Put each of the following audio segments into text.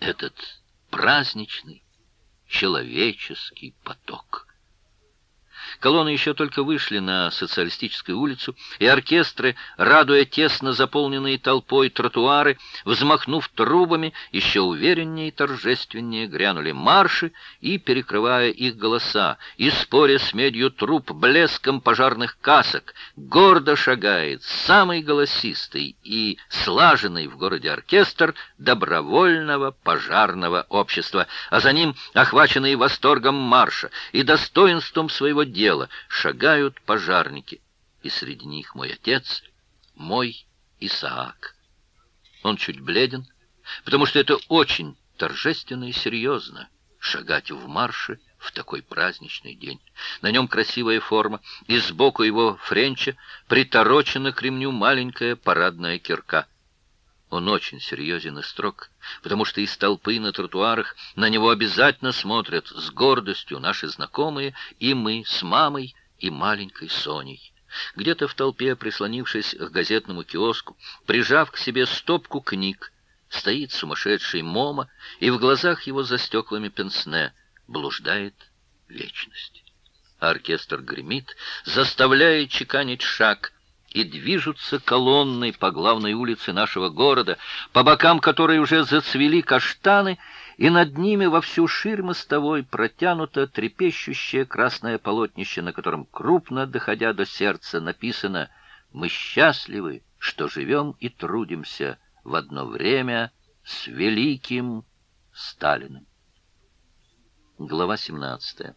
этот праздничный человеческий поток. Колонны еще только вышли на Социалистическую улицу, и оркестры, радуя тесно заполненные толпой тротуары, взмахнув трубами, еще увереннее и торжественнее грянули марши, и, перекрывая их голоса, и споря с медью труб блеском пожарных касок, гордо шагает самый голосистый и слаженный в городе оркестр добровольного пожарного общества, а за ним, охваченные восторгом марша и достоинством своего дела, шагают пожарники, и среди них мой отец, мой Исаак. Он чуть бледен, потому что это очень торжественно и серьезно — шагать в марше в такой праздничный день. На нем красивая форма, и сбоку его френча приторочена к ремню маленькая парадная кирка. Он очень серьезен и строг, потому что из толпы на тротуарах на него обязательно смотрят с гордостью наши знакомые, и мы с мамой и маленькой Соней. Где-то в толпе, прислонившись к газетному киоску, прижав к себе стопку книг, стоит сумасшедший Мома, и в глазах его за стеклами пенсне блуждает вечность. Оркестр гремит, заставляя чеканить шаг, и движутся колонной по главной улице нашего города, по бокам которой уже зацвели каштаны, и над ними во всю ширь мостовой протянуто трепещущее красное полотнище, на котором, крупно доходя до сердца, написано: «Мы счастливы, что живем и трудимся в одно время с великим Сталиным». Глава 17.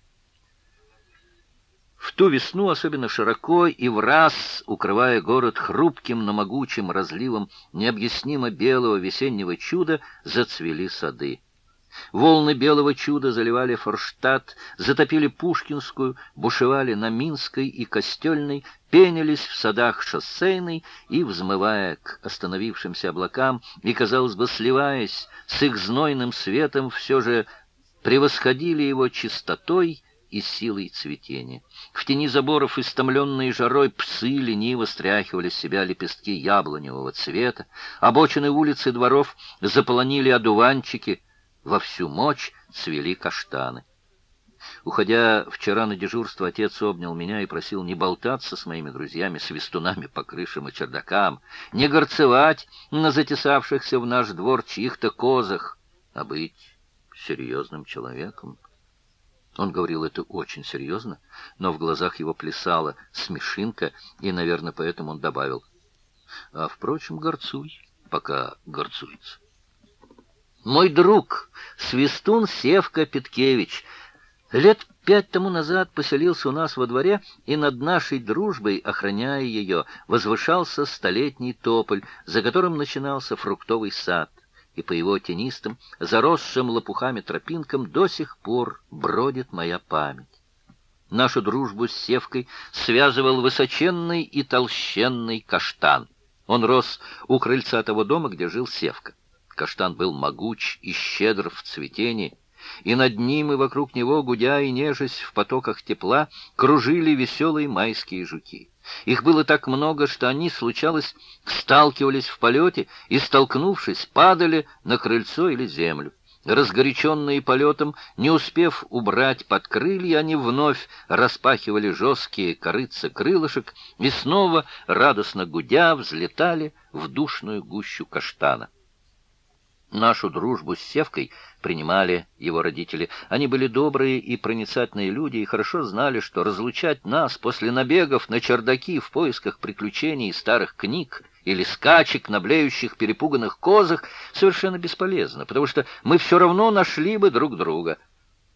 В ту весну особенно широко и враз, укрывая город хрупким, но могучим разливом необъяснимо белого весеннего чуда, зацвели сады. Волны белого чуда заливали Форштадт, затопили Пушкинскую, бушевали на Минской и Костельной, пенились в садах Шоссейной и, взмывая к остановившимся облакам и, казалось бы, сливаясь с их знойным светом, все же превосходили его чистотой и силой цветения. В тени заборов, истомленные жарой, псы лениво стряхивали с себя лепестки яблоневого цвета, обочины улиц и дворов заполонили одуванчики, во всю мощь цвели каштаны. Уходя вчера на дежурство, отец обнял меня и просил не болтаться с моими друзьями-свистунами по крышам и чердакам, не горцевать на затесавшихся в наш двор чьих-то козах, а быть серьезным человеком. Он говорил это очень серьезно, но в глазах его плясала смешинка, и, наверное, поэтому он добавил: «А, впрочем, горцуй, пока горцуется». Мой друг, свистун Севка Петкевич, лет 5 тому назад поселился у нас во дворе, и над нашей дружбой, охраняя ее, возвышался столетний тополь, за которым начинался фруктовый сад. И по его тенистым, заросшим лопухами тропинкам до сих пор бродит моя память. Нашу дружбу с Севкой связывал высоченный и толщенный каштан. Он рос у крыльца того дома, где жил Севка. Каштан был могуч и щедр в цветении, и над ним и вокруг него, гудя и нежась в потоках тепла, кружили веселые майские жуки. Их было так много, что они, случалось, сталкивались в полете и, столкнувшись, падали на крыльцо или землю. Разгоряченные полетом, не успев убрать под крылья, они вновь распахивали жесткие корытца крылышек и снова, радостно гудя, взлетали в душную гущу каштана. Нашу дружбу с Севкой принимали его родители. Они были добрые и проницательные люди и хорошо знали, что разлучать нас после набегов на чердаки в поисках приключений и старых книг или скачек на блеющих перепуганных козах совершенно бесполезно, потому что мы все равно нашли бы друг друга.